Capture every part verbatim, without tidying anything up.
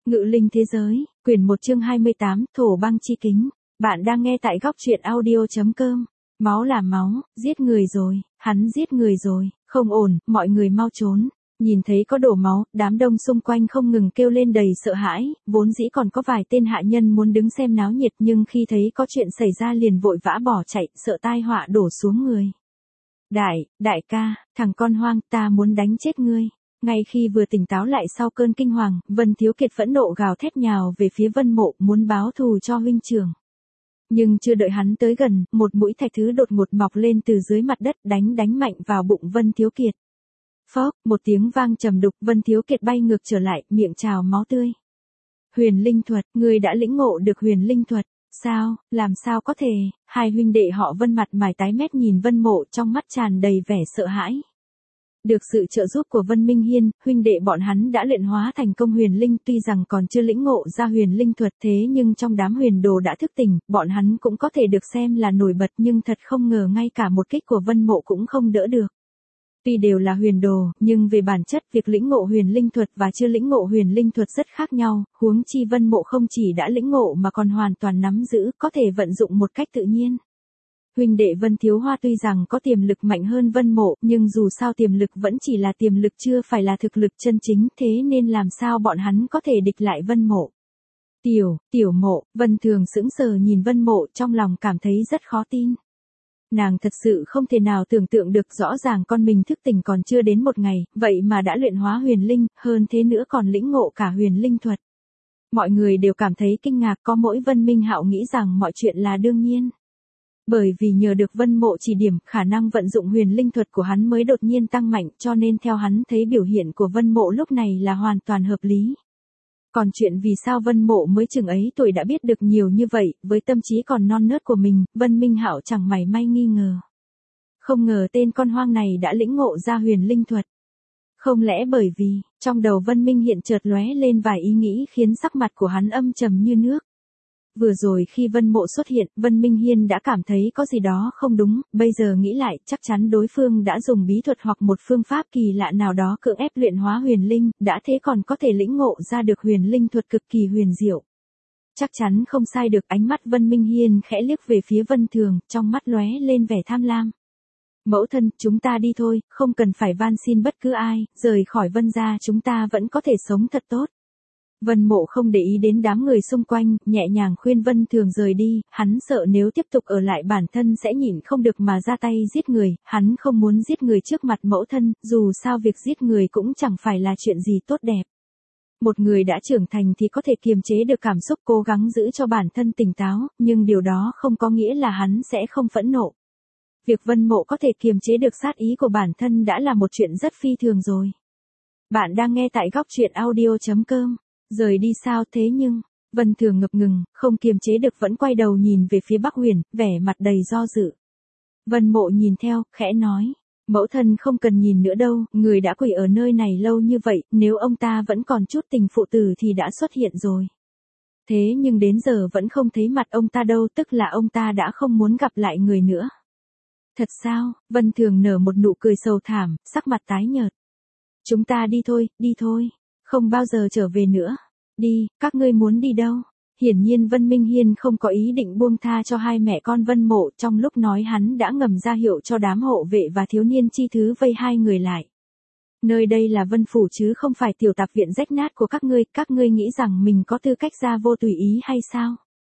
Ngự linh thế giới, quyển một chương hai mươi tám, thổ băng chi kính. Bạn đang nghe tại góc truyện audio.com. Máu là máu, giết người rồi, hắn giết người rồi, không ổn, mọi người mau trốn. Nhìn thấy có đổ máu, đám đông xung quanh không ngừng kêu lên đầy sợ hãi, vốn dĩ còn có vài tên hạ nhân muốn đứng xem náo nhiệt nhưng khi thấy có chuyện xảy ra liền vội vã bỏ chạy, sợ tai họa đổ xuống người. Đại, đại ca, thằng con hoang, ta muốn đánh chết ngươi. Ngay khi vừa tỉnh táo lại sau cơn kinh hoàng, Vân Thiếu Kiệt phẫn nộ gào thét nhào về phía Vân Mộ muốn báo thù cho huynh trưởng. Nhưng chưa đợi hắn tới gần, một mũi thạch thứ đột ngột mọc lên từ dưới mặt đất đánh đánh mạnh vào bụng Vân Thiếu Kiệt. Phốc, một tiếng vang trầm đục, Vân Thiếu Kiệt bay ngược trở lại, miệng trào máu tươi. Huyền linh thuật, ngươi đã lĩnh ngộ được huyền linh thuật. Sao, làm sao có thể? Hai huynh đệ họ Vân mặt mày tái mét nhìn Vân Mộ trong mắt tràn đầy vẻ sợ hãi. Được sự trợ giúp của Vân Minh Hiên, huynh đệ bọn hắn đã luyện hóa thành công huyền linh, tuy rằng còn chưa lĩnh ngộ ra huyền linh thuật thế nhưng trong đám huyền đồ đã thức tỉnh, bọn hắn cũng có thể được xem là nổi bật nhưng thật không ngờ ngay cả một kích của Vân Mộ cũng không đỡ được. Tuy đều là huyền đồ, nhưng về bản chất việc lĩnh ngộ huyền linh thuật và chưa lĩnh ngộ huyền linh thuật rất khác nhau, huống chi Vân Mộ không chỉ đã lĩnh ngộ mà còn hoàn toàn nắm giữ, có thể vận dụng một cách tự nhiên. Huynh đệ Vân Thiếu Hoa tuy rằng có tiềm lực mạnh hơn Vân Mộ, nhưng dù sao tiềm lực vẫn chỉ là tiềm lực chưa phải là thực lực chân chính, thế nên làm sao bọn hắn có thể địch lại Vân Mộ. Tiểu, tiểu Mộ, Vân Thường sững sờ nhìn Vân Mộ trong lòng cảm thấy rất khó tin. Nàng thật sự không thể nào tưởng tượng được rõ ràng con mình thức tỉnh còn chưa đến một ngày, vậy mà đã luyện hóa huyền linh, hơn thế nữa còn lĩnh ngộ cả huyền linh thuật. Mọi người đều cảm thấy kinh ngạc, có mỗi Vân Minh Hạo nghĩ rằng mọi chuyện là đương nhiên. Bởi vì nhờ được Vân Mộ chỉ điểm, khả năng vận dụng huyền linh thuật của hắn mới đột nhiên tăng mạnh, cho nên theo hắn thấy biểu hiện của Vân Mộ lúc này là hoàn toàn hợp lý. Còn chuyện vì sao Vân Mộ mới chừng ấy tuổi đã biết được nhiều như vậy, với tâm trí còn non nớt của mình, Vân Minh Hạo chẳng mảy may nghi ngờ. Không ngờ tên con hoang này đã lĩnh ngộ ra huyền linh thuật. Không lẽ bởi vì, trong đầu Vân Minh hiện chợt lóe lên vài ý nghĩ khiến sắc mặt của hắn âm trầm như nước. Vừa rồi khi Vân Mộ xuất hiện, Vân Minh Hiên đã cảm thấy có gì đó không đúng, bây giờ nghĩ lại chắc chắn đối phương đã dùng bí thuật hoặc một phương pháp kỳ lạ nào đó cưỡng ép luyện hóa huyền linh, đã thế còn có thể lĩnh ngộ ra được huyền linh thuật cực kỳ huyền diệu. Chắc chắn không sai được, ánh mắt Vân Minh Hiên khẽ liếc về phía Vân Thường, trong mắt lóe lên vẻ tham lam. Mẫu thân, chúng ta đi thôi, không cần phải van xin bất cứ ai, rời khỏi Vân gia chúng ta vẫn có thể sống thật tốt. Vân Mộ không để ý đến đám người xung quanh, nhẹ nhàng khuyên Vân Thường rời đi, hắn sợ nếu tiếp tục ở lại bản thân sẽ nhịn không được mà ra tay giết người, hắn không muốn giết người trước mặt mẫu thân, dù sao việc giết người cũng chẳng phải là chuyện gì tốt đẹp. Một người đã trưởng thành thì có thể kiềm chế được cảm xúc, cố gắng giữ cho bản thân tỉnh táo, nhưng điều đó không có nghĩa là hắn sẽ không phẫn nộ. Việc Vân Mộ có thể kiềm chế được sát ý của bản thân đã là một chuyện rất phi thường rồi. Bạn đang nghe tại góc truyện audio.com. Rời đi sao thế nhưng, Vân Thường ngập ngừng, không kiềm chế được vẫn quay đầu nhìn về phía Bắc Huyền, vẻ mặt đầy do dự. Vân Mộ nhìn theo, khẽ nói, mẫu thân không cần nhìn nữa đâu, người đã quỳ ở nơi này lâu như vậy, nếu ông ta vẫn còn chút tình phụ tử thì đã xuất hiện rồi. Thế nhưng đến giờ vẫn không thấy mặt ông ta đâu, tức là ông ta đã không muốn gặp lại người nữa. Thật sao? Vân Thường nở một nụ cười sầu thảm, sắc mặt tái nhợt. Chúng ta đi thôi, đi thôi. Không bao giờ trở về nữa. Đi, các ngươi muốn đi đâu? Hiển nhiên Vân Minh Hiên không có ý định buông tha cho hai mẹ con Vân Mộ, trong lúc nói hắn đã ngầm ra hiệu cho đám hộ vệ và thiếu niên chi thứ vây hai người lại. Nơi đây là Vân Phủ chứ không phải tiểu tạp viện rách nát của các ngươi, các ngươi nghĩ rằng mình có tư cách ra vô tùy ý hay sao?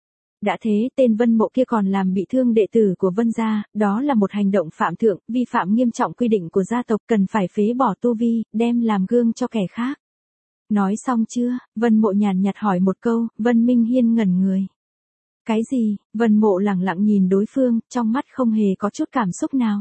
Đã thế, tên Vân Mộ kia còn làm bị thương đệ tử của Vân gia, đó là một hành động phạm thượng, vi phạm nghiêm trọng quy định của gia tộc, cần phải phế bỏ tu vi, đem làm gương cho kẻ khác. Nói xong chưa? Vân Mộ nhàn nhạt hỏi một câu, Vân Minh Hiên ngẩn người. Cái gì? Vân Mộ lẳng lặng nhìn đối phương, trong mắt không hề có chút cảm xúc nào.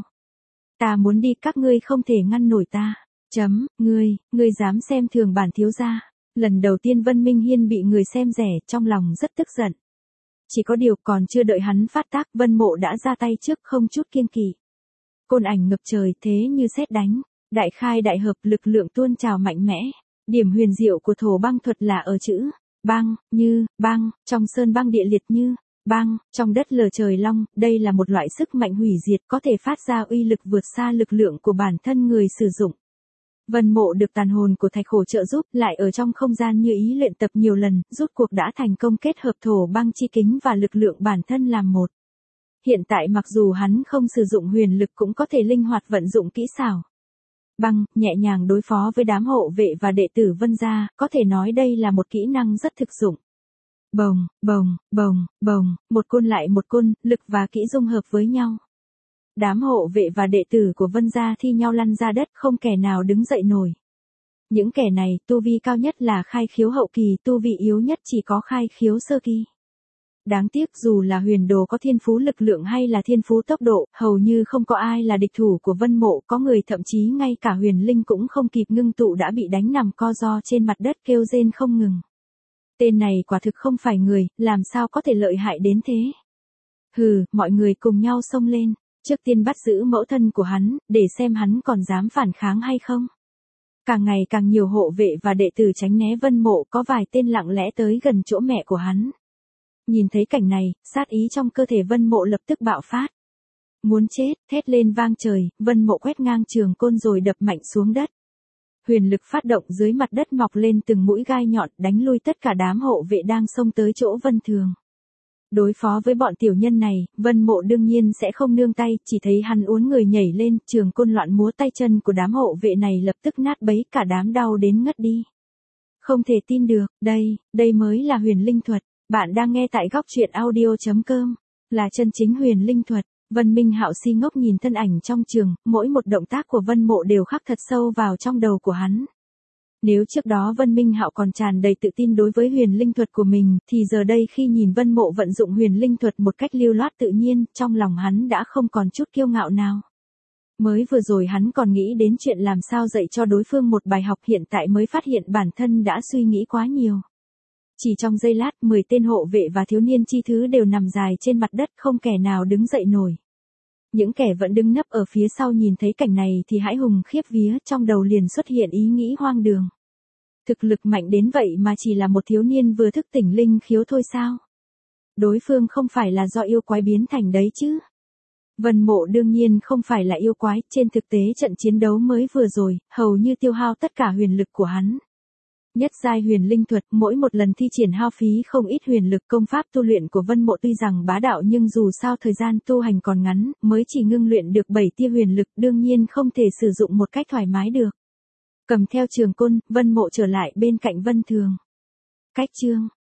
Ta muốn đi, các ngươi không thể ngăn nổi ta. Chấm, ngươi, ngươi dám xem thường bản thiếu gia. Lần đầu tiên Vân Minh Hiên bị người xem rẻ, trong lòng rất tức giận. Chỉ có điều còn chưa đợi hắn phát tác, Vân Mộ đã ra tay trước không chút kiêng kỵ. Côn ảnh ngập trời thế như sét đánh, đại khai đại hợp, lực lượng tuôn trào mạnh mẽ. Điểm huyền diệu của thổ băng thuật là ở chữ băng, như, băng, trong sơn băng địa liệt như, băng, trong đất lở trời long, đây là một loại sức mạnh hủy diệt có thể phát ra uy lực vượt xa lực lượng của bản thân người sử dụng. Vân Mộ được tàn hồn của thạch hổ trợ giúp, lại ở trong không gian như ý luyện tập nhiều lần, rút cuộc đã thành công kết hợp thổ băng chi kính và lực lượng bản thân làm một. Hiện tại mặc dù hắn không sử dụng huyền lực cũng có thể linh hoạt vận dụng kỹ xảo băng, nhẹ nhàng đối phó với đám hộ vệ và đệ tử Vân gia, có thể nói đây là một kỹ năng rất thực dụng. Bồng, bồng, bồng, bồng, một côn lại một côn, lực và kỹ dung hợp với nhau. Đám hộ vệ và đệ tử của Vân gia thi nhau lăn ra đất, không kẻ nào đứng dậy nổi. Những kẻ này, tu vi cao nhất là khai khiếu hậu kỳ, tu vi yếu nhất chỉ có khai khiếu sơ kỳ. Đáng tiếc dù là huyền đồ có thiên phú lực lượng hay là thiên phú tốc độ, hầu như không có ai là địch thủ của Vân Mộ, có người thậm chí ngay cả huyền linh cũng không kịp ngưng tụ đã bị đánh nằm co ro trên mặt đất kêu rên không ngừng. Tên này quả thực không phải người, làm sao có thể lợi hại đến thế. Hừ, mọi người cùng nhau xông lên, trước tiên bắt giữ mẫu thân của hắn, để xem hắn còn dám phản kháng hay không. Càng ngày càng nhiều hộ vệ và đệ tử tránh né Vân Mộ, có vài tên lặng lẽ tới gần chỗ mẹ của hắn. Nhìn thấy cảnh này, sát ý trong cơ thể Vân Mộ lập tức bạo phát. Muốn chết, thét lên vang trời, Vân Mộ quét ngang trường côn rồi đập mạnh xuống đất. Huyền lực phát động dưới mặt đất mọc lên từng mũi gai nhọn, đánh lui tất cả đám hộ vệ đang xông tới chỗ Vân Thường. Đối phó với bọn tiểu nhân này, Vân Mộ đương nhiên sẽ không nương tay, chỉ thấy hắn uốn người nhảy lên, trường côn loạn múa, tay chân của đám hộ vệ này lập tức nát bấy, cả đám đau đến ngất đi. Không thể tin được, đây, đây mới là huyền linh thuật. Bạn đang nghe tại góc truyện audio chấm com, là chân chính huyền linh thuật. Vân Minh Hạo si ngốc nhìn thân ảnh trong trường, mỗi một động tác của Vân Mộ đều khắc thật sâu vào trong đầu của hắn. Nếu trước đó Vân Minh Hạo còn tràn đầy tự tin đối với huyền linh thuật của mình, thì giờ đây khi nhìn Vân Mộ vận dụng huyền linh thuật một cách lưu loát tự nhiên, trong lòng hắn đã không còn chút kiêu ngạo nào. Mới vừa rồi hắn còn nghĩ đến chuyện làm sao dạy cho đối phương một bài học, hiện tại mới phát hiện bản thân đã suy nghĩ quá nhiều. Chỉ trong giây lát, mười tên hộ vệ và thiếu niên chi thứ đều nằm dài trên mặt đất, không kẻ nào đứng dậy nổi. Những kẻ vẫn đứng nấp ở phía sau nhìn thấy cảnh này thì hãi hùng khiếp vía, trong đầu liền xuất hiện ý nghĩ hoang đường. Thực lực mạnh đến vậy mà chỉ là một thiếu niên vừa thức tỉnh linh khiếu thôi sao? Đối phương không phải là do yêu quái biến thành đấy chứ? Vân Mộ đương nhiên không phải là yêu quái, trên thực tế trận chiến đấu mới vừa rồi, hầu như tiêu hao tất cả huyền lực của hắn. Nhất giai huyền linh thuật, mỗi một lần thi triển hao phí không ít huyền lực, công pháp tu luyện của Vân Mộ tuy rằng bá đạo nhưng dù sao thời gian tu hành còn ngắn, mới chỉ ngưng luyện được bảy tia huyền lực, đương nhiên không thể sử dụng một cách thoải mái được. Cầm theo trường côn, Vân Mộ trở lại bên cạnh Vân Thường. Cách chương